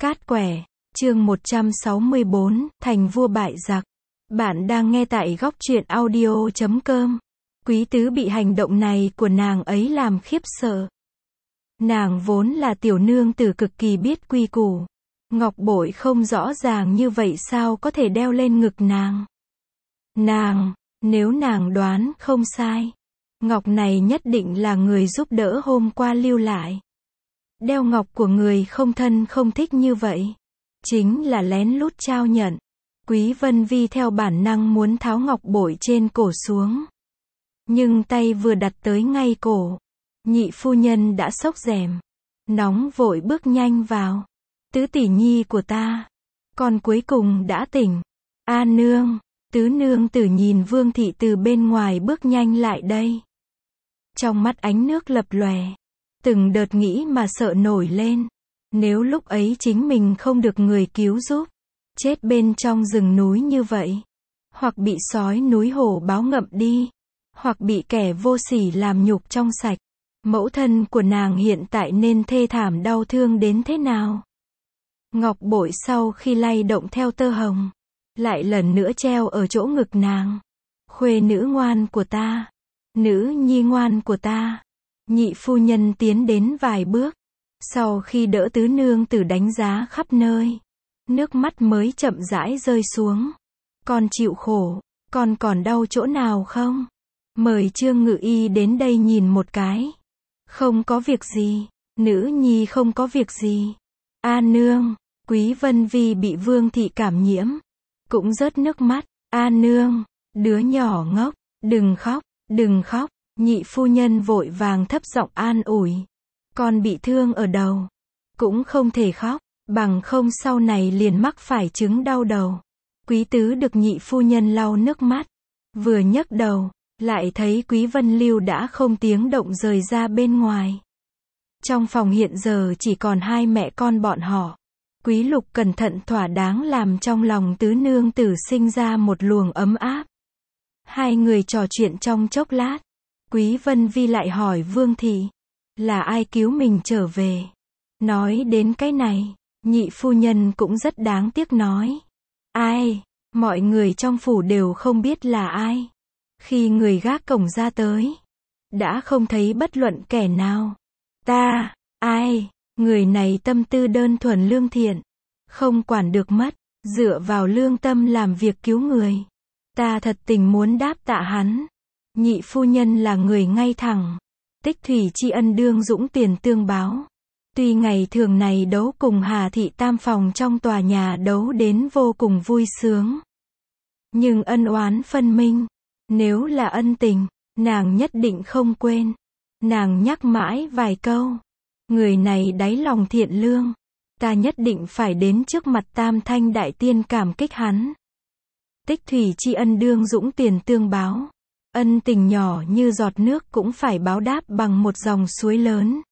Cát quẻ, chương 164, thành vua bại giặc. Bạn đang nghe tại góc truyện audio.com. Quý tứ bị hành động này của nàng ấy làm khiếp sợ. Nàng vốn là tiểu nương tử cực kỳ biết quy củ. Ngọc bội không rõ ràng như vậy sao có thể đeo lên ngực nàng. Nếu nàng đoán không sai, ngọc này nhất định là người giúp đỡ hôm qua lưu lại. Đeo ngọc của người không thân không thích như vậy, chính là lén lút trao nhận. Quý Vân Vi theo bản năng muốn tháo ngọc bội trên cổ xuống. Nhưng tay vừa đặt tới ngay cổ, nhị phu nhân đã xốc rèm. Nóng vội bước nhanh vào. Tứ tỷ nhi của ta, con cuối cùng đã tỉnh. A nương, tứ nương tử nhìn Vương thị từ bên ngoài bước nhanh lại đây. Trong mắt ánh nước lập lòe. Từng đợt nghĩ mà sợ nổi lên. Nếu lúc ấy chính mình không được người cứu giúp, chết bên trong rừng núi như vậy, hoặc bị sói núi hổ báo ngậm đi, hoặc bị kẻ vô sỉ làm nhục trong sạch, mẫu thân của nàng hiện tại nên thê thảm đau thương đến thế nào. Ngọc bội sau khi lay động theo tơ hồng, lại lần nữa treo ở chỗ ngực nàng. Khuê nữ ngoan của ta, nữ nhi ngoan của ta. Nhị phu nhân tiến đến vài bước, sau khi đỡ tứ nương tử đánh giá khắp nơi, nước mắt mới chậm rãi rơi xuống. Con chịu khổ, con còn đau chỗ nào không? Mời Trương Ngự Y đến đây nhìn một cái. Không có việc gì, nữ nhi không có việc gì. A nương, Quý Vân Vi bị Vương thị cảm nhiễm, cũng rớt nước mắt. A nương, đứa nhỏ ngốc, đừng khóc, đừng khóc. Nhị phu nhân vội vàng thấp giọng an ủi. Con bị thương ở đầu, cũng không thể khóc, bằng không sau này liền mắc phải chứng đau đầu. Quý tứ được nhị phu nhân lau nước mắt, vừa nhấc đầu, lại thấy Quý Vân Lưu đã không tiếng động rời ra bên ngoài. Trong phòng hiện giờ chỉ còn hai mẹ con bọn họ. Quý Lục cẩn thận thỏa đáng làm trong lòng tứ nương tử sinh ra một luồng ấm áp. Hai người trò chuyện trong chốc lát. Quý Vân Vi lại hỏi Vương thị, là ai cứu mình trở về? Nói đến cái này, nhị phu nhân cũng rất đáng tiếc nói. Ai? Mọi người trong phủ đều không biết là ai. Khi người gác cổng ra tới, đã không thấy bất luận kẻ nào. Ta, ai? Người này tâm tư đơn thuần lương thiện, không quản được mất, dựa vào lương tâm làm việc cứu người. Ta thật tình muốn đáp tạ hắn. Nhị phu nhân là người ngay thẳng, tích thủy tri ân đương dũng tiền tương báo. Tuy ngày thường này đấu cùng Hà thị tam phòng trong tòa nhà đấu đến vô cùng vui sướng, nhưng ân oán phân minh. Nếu là ân tình, nàng nhất định không quên. Nàng nhắc mãi vài câu, người này đáy lòng thiện lương, ta nhất định phải đến trước mặt tam thanh đại tiên cảm kích hắn. Tích thủy tri ân đương dũng tiền tương báo. Ân tình nhỏ như giọt nước cũng phải báo đáp bằng một dòng suối lớn.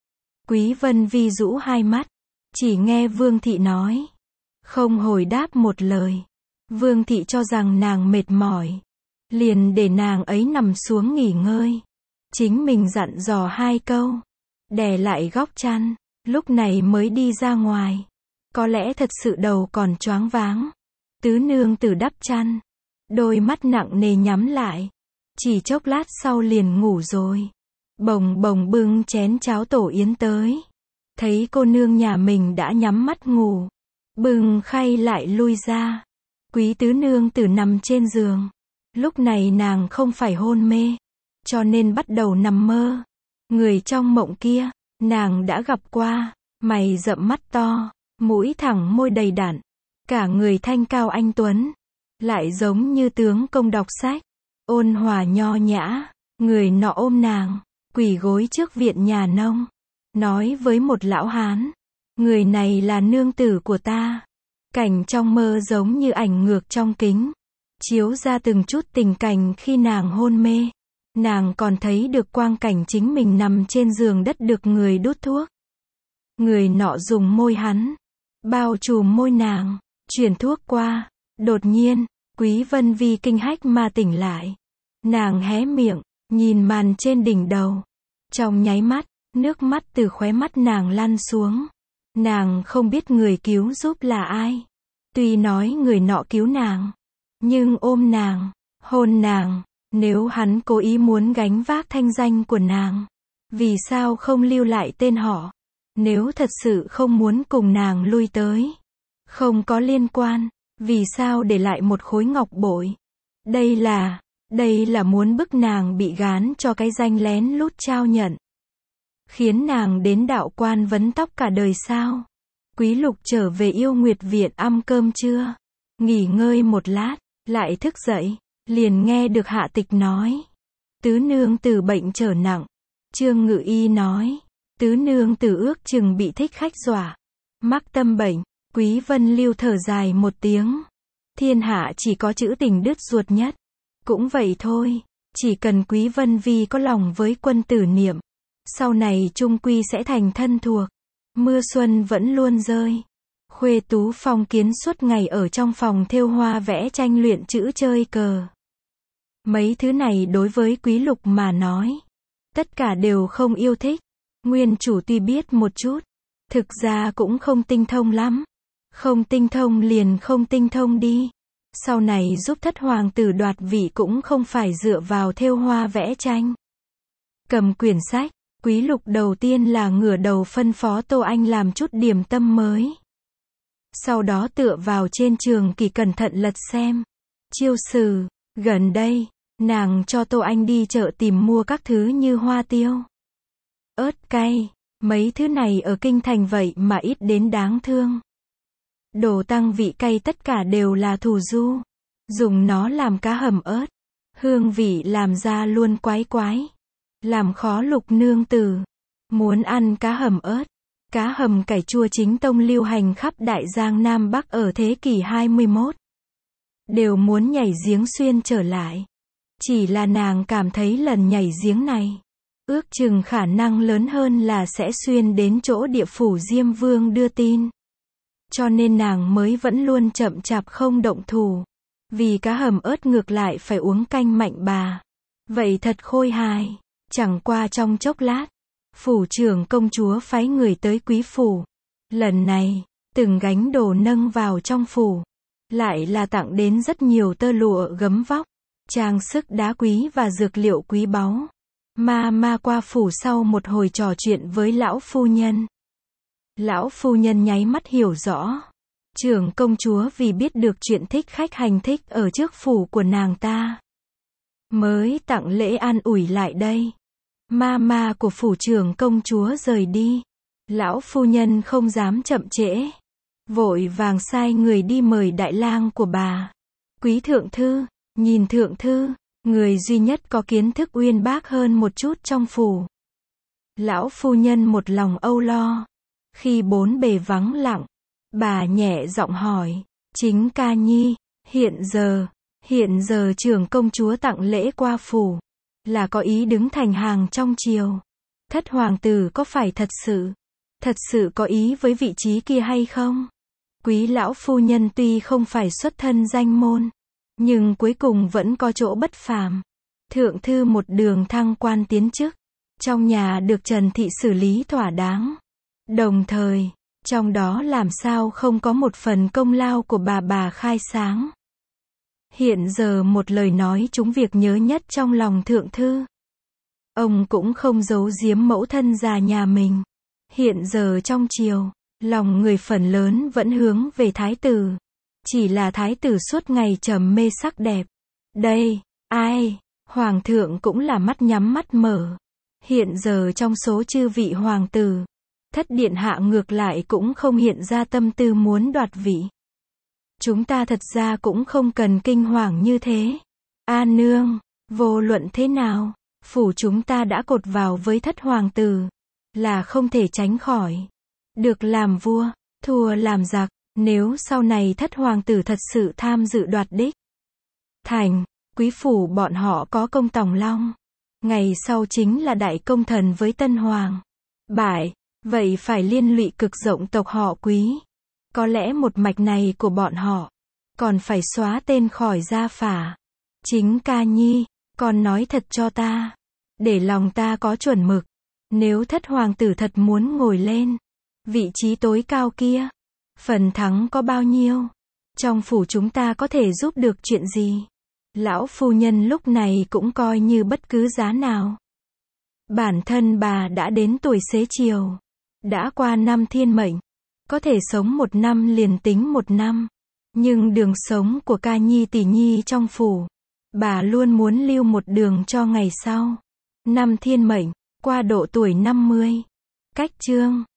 Quý Vân Vi rũ hai mắt, chỉ nghe Vương thị nói, không hồi đáp một lời. Vương thị cho rằng nàng mệt mỏi, liền để nàng ấy nằm xuống nghỉ ngơi. Chính mình dặn dò hai câu, đè lại góc chăn, lúc này mới đi ra ngoài. Có lẽ thật sự đầu còn choáng váng. Tứ nương tử đắp chăn, đôi mắt nặng nề nhắm lại. Chỉ chốc lát sau liền ngủ rồi. Bồng bồng bưng chén cháo tổ yến tới. Thấy cô nương nhà mình đã nhắm mắt ngủ, bưng khay lại lui ra. Quý tứ nương tử nằm trên giường. Lúc này nàng không phải hôn mê, cho nên bắt đầu nằm mơ. Người trong mộng kia, nàng đã gặp qua. Mày rậm mắt to, mũi thẳng môi đầy đặn, cả người thanh cao anh tuấn, lại giống như tướng công đọc sách. Ôn hòa nho nhã, người nọ ôm nàng, quỳ gối trước viện nhà nông, nói với một lão hán, người này là nương tử của ta. Cảnh trong mơ giống như ảnh ngược trong kính, chiếu ra từng chút tình cảnh khi nàng hôn mê. Nàng còn thấy được quang cảnh chính mình nằm trên giường đất được người đút thuốc. Người nọ dùng môi hắn, bao trùm môi nàng, truyền thuốc qua. Đột nhiên, Quý Vân Vi kinh hách mà tỉnh lại. Nàng hé miệng, nhìn màn trên đỉnh đầu. Trong nháy mắt, nước mắt từ khóe mắt nàng lăn xuống. Nàng không biết người cứu giúp là ai. Tuy nói người nọ cứu nàng, nhưng ôm nàng, hôn nàng, nếu hắn cố ý muốn gánh vác thanh danh của nàng, vì sao không lưu lại tên họ? Nếu thật sự không muốn cùng nàng lui tới, không có liên quan, vì sao để lại một khối ngọc bội? Đây là muốn bức nàng bị gán cho cái danh lén lút trao nhận. Khiến nàng đến đạo quan vấn tóc cả đời sao? Quý Lục trở về Yêu Nguyệt Viện ăn cơm trưa, nghỉ ngơi một lát, lại thức dậy, liền nghe được Hạ Tịch nói. Tứ nương tử bệnh trở nặng. Trương Ngự Y nói, tứ nương tử ước chừng bị thích khách dọa, mắc tâm bệnh. Quý Vân Lưu thở dài một tiếng. Thiên hạ chỉ có chữ tình đứt ruột nhất. Cũng vậy thôi, chỉ cần Quý Vân Vi có lòng với quân tử niệm, sau này chung quy sẽ thành thân thuộc. Mưa xuân vẫn luôn rơi. Khuê Tú Phong Kiến suốt ngày ở trong phòng thêu hoa vẽ tranh luyện chữ chơi cờ. Mấy thứ này đối với Quý Lục mà nói, tất cả đều không yêu thích. Nguyên chủ tuy biết một chút, thực ra cũng không tinh thông lắm. Không tinh thông liền không tinh thông đi. Sau này giúp thất hoàng tử đoạt vị cũng không phải dựa vào thêu hoa vẽ tranh. Cầm quyển sách, Quý Lục đầu tiên là ngửa đầu phân phó Tô Anh làm chút điểm tâm mới. Sau đó tựa vào trên trường kỳ cẩn thận lật xem. Chiêu sử, gần đây, nàng cho Tô Anh đi chợ tìm mua các thứ như hoa tiêu, ớt cay, mấy thứ này ở kinh thành vậy mà ít đến đáng thương. Đồ tăng vị cay tất cả đều là thủ du, dùng nó làm cá hầm ớt, hương vị làm ra luôn quái quái, làm khó Lục nương tử. Muốn ăn cá hầm ớt, cá hầm cải chua chính tông lưu hành khắp Đại Giang Nam Bắc ở thế kỷ 21. Đều muốn nhảy giếng xuyên trở lại. Chỉ là nàng cảm thấy lần nhảy giếng này, ước chừng khả năng lớn hơn là sẽ xuyên đến chỗ địa phủ Diêm Vương đưa tin. Cho nên nàng mới vẫn luôn chậm chạp không động thủ. Vì cá hầm ớt ngược lại phải uống canh mạnh bà. Vậy thật khôi hài. Chẳng qua trong chốc lát, phủ trưởng công chúa phái người tới quý phủ. Lần này, từng gánh đồ nâng vào trong phủ. Lại là tặng đến rất nhiều tơ lụa gấm vóc, trang sức đá quý và dược liệu quý báu. Ma qua phủ sau một hồi trò chuyện với lão phu nhân. Lão phu nhân nháy mắt hiểu rõ. Trưởng công chúa vì biết được chuyện thích khách hành thích ở trước phủ của nàng ta, mới tặng lễ an ủi lại đây. Ma của phủ trưởng công chúa rời đi. Lão phu nhân không dám chậm trễ. Vội vàng sai người đi mời đại lang của bà. Quý thượng thư, nhìn thượng thư, người duy nhất có kiến thức uyên bác hơn một chút trong phủ. Lão phu nhân một lòng âu lo. Khi bốn bề vắng lặng, bà nhẹ giọng hỏi, chính ca nhi, hiện giờ trưởng công chúa tặng lễ qua phủ, là có ý đứng thành hàng trong triều. Thất hoàng tử có phải thật sự có ý với vị trí kia hay không? Quý lão phu nhân tuy không phải xuất thân danh môn, nhưng cuối cùng vẫn có chỗ bất phàm. Thượng thư một đường thăng quan tiến chức, trong nhà được Trần Thị xử lý thỏa đáng. Đồng thời, trong đó làm sao không có một phần công lao của bà khai sáng. Hiện giờ một lời nói trúng việc nhớ nhất trong lòng thượng thư. Ông cũng không giấu giếm mẫu thân già nhà mình. Hiện giờ trong triều, lòng người phần lớn vẫn hướng về thái tử. Chỉ là thái tử suốt ngày trầm mê sắc đẹp. Đây, hoàng thượng cũng là mắt nhắm mắt mở. Hiện giờ trong số chư vị hoàng tử, thất điện hạ ngược lại cũng không hiện ra tâm tư muốn đoạt vị. Chúng ta thật ra cũng không cần kinh hoàng như thế. Nương, vô luận thế nào, phủ chúng ta đã cột vào với thất hoàng tử, là không thể tránh khỏi. Được làm vua, thua làm giặc, nếu sau này thất hoàng tử thật sự tham dự đoạt đích thành, quý phủ bọn họ có công Tòng Long. Ngày sau chính là đại công thần với tân hoàng. Bại, vậy phải liên lụy cực rộng tộc họ Quý. Có lẽ một mạch này của bọn họ còn phải xóa tên khỏi gia phả. Chính ca nhi, con nói thật cho ta, để lòng ta có chuẩn mực. Nếu thất hoàng tử thật muốn ngồi lên, Vị trí tối cao kia. Phần thắng có bao nhiêu? Trong phủ chúng ta có thể giúp được chuyện gì? Lão phu nhân lúc này cũng coi như bất cứ giá nào. Bản thân bà đã đến tuổi xế chiều. Đã qua năm thiên mệnh. Có thể sống 1 năm liền tính 1 năm. Nhưng đường sống của ca nhi tỷ nhi trong phủ, bà luôn muốn lưu một đường cho ngày sau. Năm thiên mệnh, qua độ tuổi 50. Cách chương